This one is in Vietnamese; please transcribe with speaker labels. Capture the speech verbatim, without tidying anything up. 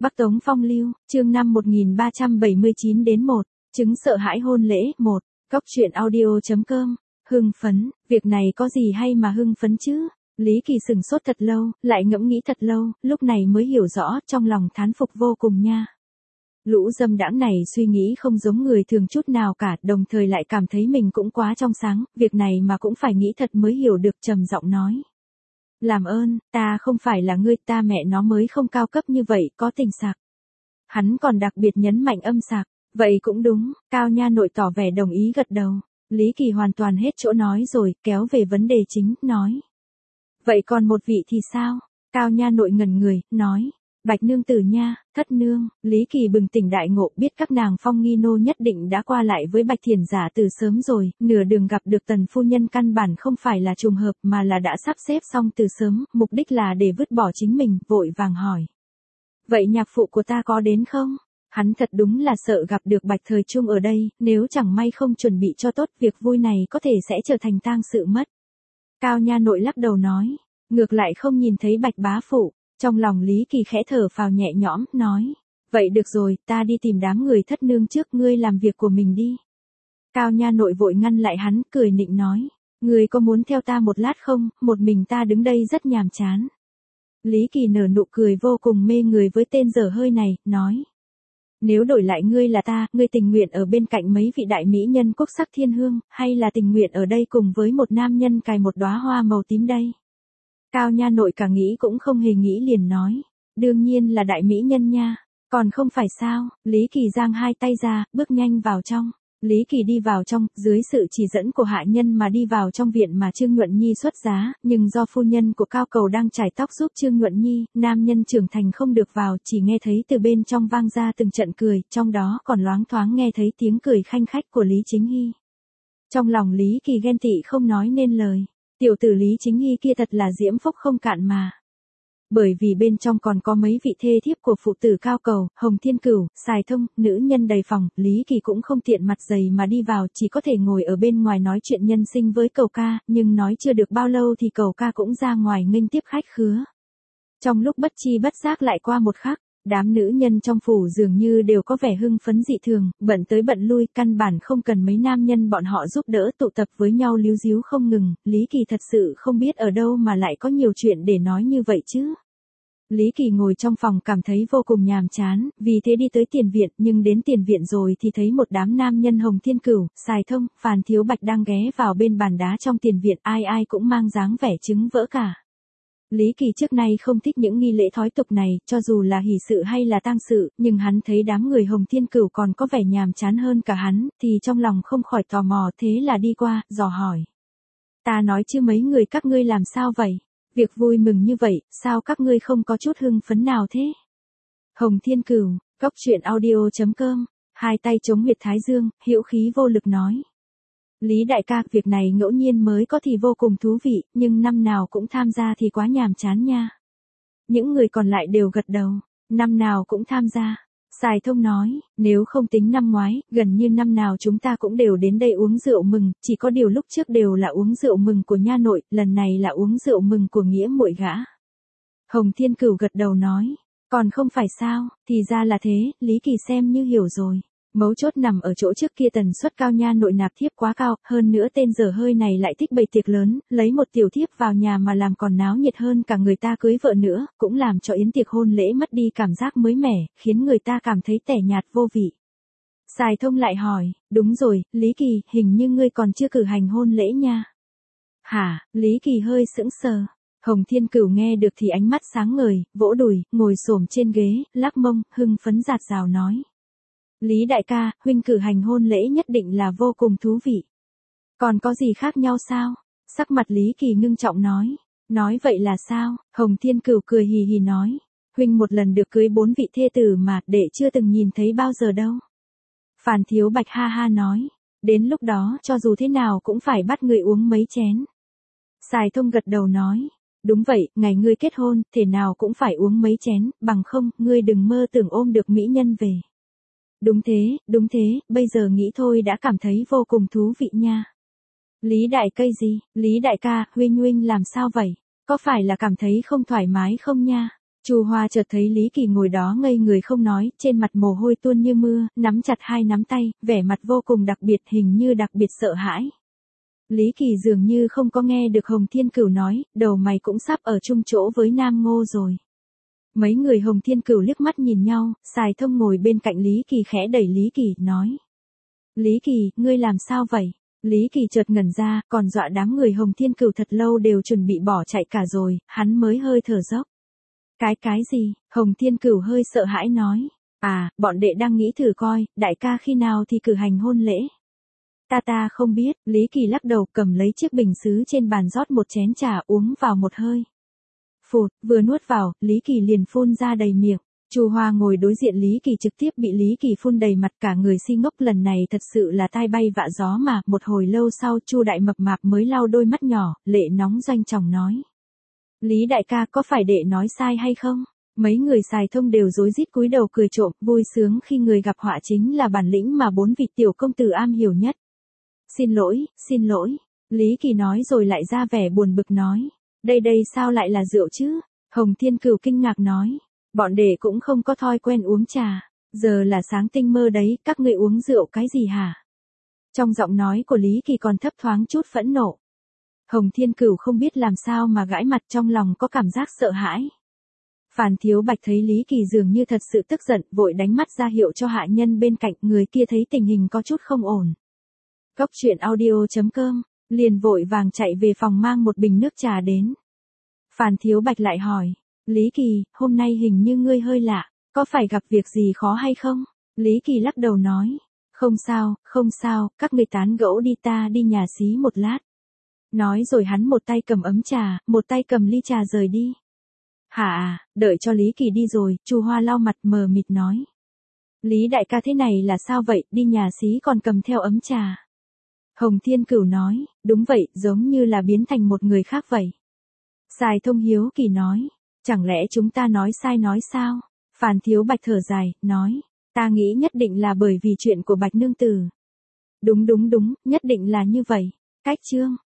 Speaker 1: Bắc Tống Phong Lưu, chương năm một nghìn ba trăm bảy mươi chín đến một, chứng sợ hãi hôn lễ, một, góc truyện audio.com, hưng phấn, việc này có gì hay mà hưng phấn chứ? Lý Kỳ sừng sốt thật lâu, lại ngẫm nghĩ thật lâu, lúc này mới hiểu rõ, trong lòng thán phục vô cùng nha. Lũ dâm đãng này suy nghĩ không giống người thường chút nào cả, đồng thời lại cảm thấy mình cũng quá trong sáng, việc này mà cũng phải nghĩ thật mới hiểu được, trầm giọng nói. Làm ơn, ta không phải là ngươi, ta mẹ nó mới không cao cấp như vậy, có tình sạc. Hắn còn đặc biệt nhấn mạnh âm sạc, vậy cũng đúng, Cao Nha Nội tỏ vẻ đồng ý gật đầu. Lý Kỳ hoàn toàn hết chỗ nói rồi, kéo về vấn đề chính, nói. Vậy còn một vị thì sao? Cao Nha Nội ngẩn người, nói. Bạch nương tử nha, thất nương. Lý Kỳ bừng tỉnh đại ngộ, biết các nàng Phong nghi nô nhất định đã qua lại với Bạch Thiển Giả từ sớm rồi, nửa đường gặp được Tần phu nhân căn bản không phải là trùng hợp mà là đã sắp xếp xong từ sớm, mục đích là để vứt bỏ chính mình, vội vàng hỏi. Vậy nhạc phụ của ta có đến không? Hắn thật đúng là sợ gặp được Bạch Thời Trung ở đây, nếu chẳng may không chuẩn bị cho tốt, việc vui này có thể sẽ trở thành tang sự mất. Cao Nha Nội lắc đầu nói, ngược lại không nhìn thấy Bạch bá phụ. Trong lòng Lý Kỳ khẽ thở phào nhẹ nhõm, nói. Vậy được rồi, ta đi tìm đám người thất nương trước, ngươi làm việc của mình đi. Cao Nha Nội vội ngăn lại hắn, cười nịnh nói. Ngươi có muốn theo ta một lát không, một mình ta đứng đây rất nhàm chán. Lý Kỳ nở nụ cười vô cùng mê người với tên dở hơi này, nói. Nếu đổi lại ngươi là ta, ngươi tình nguyện ở bên cạnh mấy vị đại mỹ nhân quốc sắc thiên hương, hay là tình nguyện ở đây cùng với một nam nhân cài một đóa hoa màu tím đây? Cao Nha Nội cả nghĩ cũng không hề nghĩ liền nói. Đương nhiên là đại mỹ nhân nha. Còn không phải sao? Lý Kỳ giang hai tay ra, bước nhanh vào trong. Lý Kỳ đi vào trong, dưới sự chỉ dẫn của hạ nhân mà đi vào trong viện mà Trương Nhuận Nhi xuất giá, nhưng do phu nhân của Cao Cầu đang chải tóc giúp Trương Nhuận Nhi, nam nhân trưởng thành không được vào, chỉ nghe thấy từ bên trong vang ra từng trận cười, trong đó còn loáng thoáng nghe thấy tiếng cười khanh khách của Lý Chính Hy. Trong lòng Lý Kỳ ghen tị không nói nên lời. Tiểu tử Lý Chính Hy kia thật là diễm phúc không cạn mà. Bởi vì bên trong còn có mấy vị thê thiếp của phụ tử Cao Cầu, Hồng Thiên Cửu, Sài Thông, nữ nhân đầy phòng, Lý Kỳ cũng không tiện mặt dày mà đi vào, chỉ có thể ngồi ở bên ngoài nói chuyện nhân sinh với Cầu ca, nhưng nói chưa được bao lâu thì Cầu ca cũng ra ngoài nghênh tiếp khách khứa. Trong lúc bất chi bất giác lại qua một khắc, đám nữ nhân trong phủ dường như đều có vẻ hưng phấn dị thường, bận tới bận lui, căn bản không cần mấy nam nhân bọn họ giúp đỡ, tụ tập với nhau líu díu không ngừng. Lý Kỳ thật sự không biết ở đâu mà lại có nhiều chuyện để nói như vậy chứ. Lý Kỳ ngồi trong phòng cảm thấy vô cùng nhàm chán, vì thế đi tới tiền viện, nhưng đến tiền viện rồi thì thấy một đám nam nhân Hồng Thiên Cửu, Sài Thông, Phàn Thiếu Bạch đang ghé vào bên bàn đá trong tiền viện, ai ai cũng mang dáng vẻ trứng vỡ cả. Lý Kỳ trước nay không thích những nghi lễ thói tục này, cho dù là hỷ sự hay là tang sự, nhưng hắn thấy đám người Hồng Thiên Cửu còn có vẻ nhàm chán hơn cả hắn, thì trong lòng không khỏi tò mò, thế là đi qua, dò hỏi. Ta nói chứ mấy người các ngươi làm sao vậy? Việc vui mừng như vậy, sao các ngươi không có chút hưng phấn nào thế? Hồng Thiên Cửu, góc truyện audio.com, hai tay chống huyệt thái dương, hữu khí vô lực nói. Lý đại ca, việc này ngẫu nhiên mới có thì vô cùng thú vị, nhưng năm nào cũng tham gia thì quá nhàm chán nha. Những người còn lại đều gật đầu, năm nào cũng tham gia. Sài Thông nói, nếu không tính năm ngoái, gần như năm nào chúng ta cũng đều đến đây uống rượu mừng, chỉ có điều lúc trước đều là uống rượu mừng của nha nội, lần này là uống rượu mừng của nghĩa muội gã. Hồng Thiên Cửu gật đầu nói, còn không phải sao, thì ra là thế, Lý Kỳ xem như hiểu rồi. Mấu chốt nằm ở chỗ trước kia tần suất Cao Nha Nội nạp thiếp quá cao, hơn nữa tên dở hơi này lại thích bày tiệc lớn, lấy một tiểu thiếp vào nhà mà làm còn náo nhiệt hơn cả người ta cưới vợ nữa, cũng làm cho yến tiệc hôn lễ mất đi cảm giác mới mẻ, khiến người ta cảm thấy tẻ nhạt vô vị. Sài Thông lại hỏi, đúng rồi, Lý Kỳ, hình như ngươi còn chưa cử hành hôn lễ nha. Hả, Lý Kỳ hơi sững sờ. Hồng Thiên Cửu nghe được thì ánh mắt sáng ngời, vỗ đùi, ngồi xổm trên ghế, lắc mông, hưng phấn rạt rào nói. Lý đại ca, huynh cử hành hôn lễ nhất định là vô cùng thú vị. Còn có gì khác nhau sao? Sắc mặt Lý Kỳ ngưng trọng nói. Nói vậy là sao? Hồng Thiên Cửu cười hì hì nói. Huynh một lần được cưới bốn vị thê tử mà, đệ chưa từng nhìn thấy bao giờ đâu. Phàn Thiếu Bạch ha ha nói. Đến lúc đó cho dù thế nào cũng phải bắt người uống mấy chén. Sài Thông gật đầu nói. Đúng vậy, ngày ngươi kết hôn, thể nào cũng phải uống mấy chén, bằng không, ngươi đừng mơ tưởng ôm được mỹ nhân về. Đúng thế, đúng thế, bây giờ nghĩ thôi đã cảm thấy vô cùng thú vị nha. Lý đại cây gì, Lý đại ca, huynh huynh làm sao vậy? Có phải là cảm thấy không thoải mái không nha? Chu Hoa chợt thấy Lý Kỳ ngồi đó ngây người không nói, trên mặt mồ hôi tuôn như mưa, nắm chặt hai nắm tay, vẻ mặt vô cùng đặc biệt, hình như đặc biệt sợ hãi. Lý Kỳ dường như không có nghe được Hồng Thiên Cửu nói, đầu mày cũng sắp ở chung chỗ với Nam Ngô rồi. Mấy người Hồng Thiên Cửu liếc mắt nhìn nhau, Sài Thông ngồi bên cạnh Lý Kỳ khẽ đẩy Lý Kỳ, nói. Lý Kỳ, ngươi làm sao vậy? Lý Kỳ chợt ngẩn ra, còn dọa đám người Hồng Thiên Cửu thật lâu đều chuẩn bị bỏ chạy cả rồi, hắn mới hơi thở dốc. Cái cái gì? Hồng Thiên Cửu hơi sợ hãi nói. À, bọn đệ đang nghĩ thử coi, đại ca khi nào thì cử hành hôn lễ. Ta ta không biết, Lý Kỳ lắc đầu cầm lấy chiếc bình sứ trên bàn rót một chén trà uống vào một hơi. Phụt, vừa nuốt vào, Lý Kỳ liền phun ra đầy miệng. Chu Hoa ngồi đối diện Lý Kỳ trực tiếp bị Lý Kỳ phun đầy mặt, cả người si ngốc, lần này thật sự là tai bay vạ gió mà. Một hồi lâu sau Chu Đại Mập Mạp mới lau đôi mắt nhỏ, lệ nóng doanh trọng nói. Lý đại ca có phải đệ nói sai hay không? Mấy người Sài Thông đều rối rít cúi đầu cười trộm, vui sướng khi người gặp họa chính là bản lĩnh mà bốn vị tiểu công tử am hiểu nhất. Xin lỗi, xin lỗi. Lý Kỳ nói rồi lại ra vẻ buồn bực nói. Đây đây sao lại là rượu chứ? Hồng Thiên Cửu kinh ngạc nói. Bọn đệ cũng không có thói quen uống trà. Giờ là sáng tinh mơ đấy, các ngươi uống rượu cái gì hả? Trong giọng nói của Lý Kỳ còn thấp thoáng chút phẫn nộ. Hồng Thiên Cửu không biết làm sao mà gãi mặt, trong lòng có cảm giác sợ hãi. Phàn Thiếu Bạch thấy Lý Kỳ dường như thật sự tức giận, vội đánh mắt ra hiệu cho hạ nhân bên cạnh, người kia thấy tình hình có chút không ổn. Cốc truyện audio chấm com, liền vội vàng chạy về phòng mang một bình nước trà đến. Phàn Thiếu Bạch lại hỏi, Lý Kỳ, hôm nay hình như ngươi hơi lạ, có phải gặp việc gì khó hay không? Lý Kỳ lắc đầu nói, không sao, không sao, các ngươi tán gẫu đi, ta đi nhà xí một lát. Nói rồi hắn một tay cầm ấm trà, một tay cầm ly trà rời đi. Hả à, đợi cho Lý Kỳ đi rồi, Chu Hoa lau mặt mờ mịt nói. Lý đại ca thế này là sao vậy, đi nhà xí còn cầm theo ấm trà. Hồng Thiên Cửu nói, đúng vậy, giống như là biến thành một người khác vậy. Sài Thông hiếu kỳ nói, chẳng lẽ chúng ta nói sai nói sao? Phàn Thiếu Bạch thở dài, nói, ta nghĩ nhất định là bởi vì chuyện của Bạch Nương Tử. Đúng đúng đúng, nhất định là như vậy. Cách chương.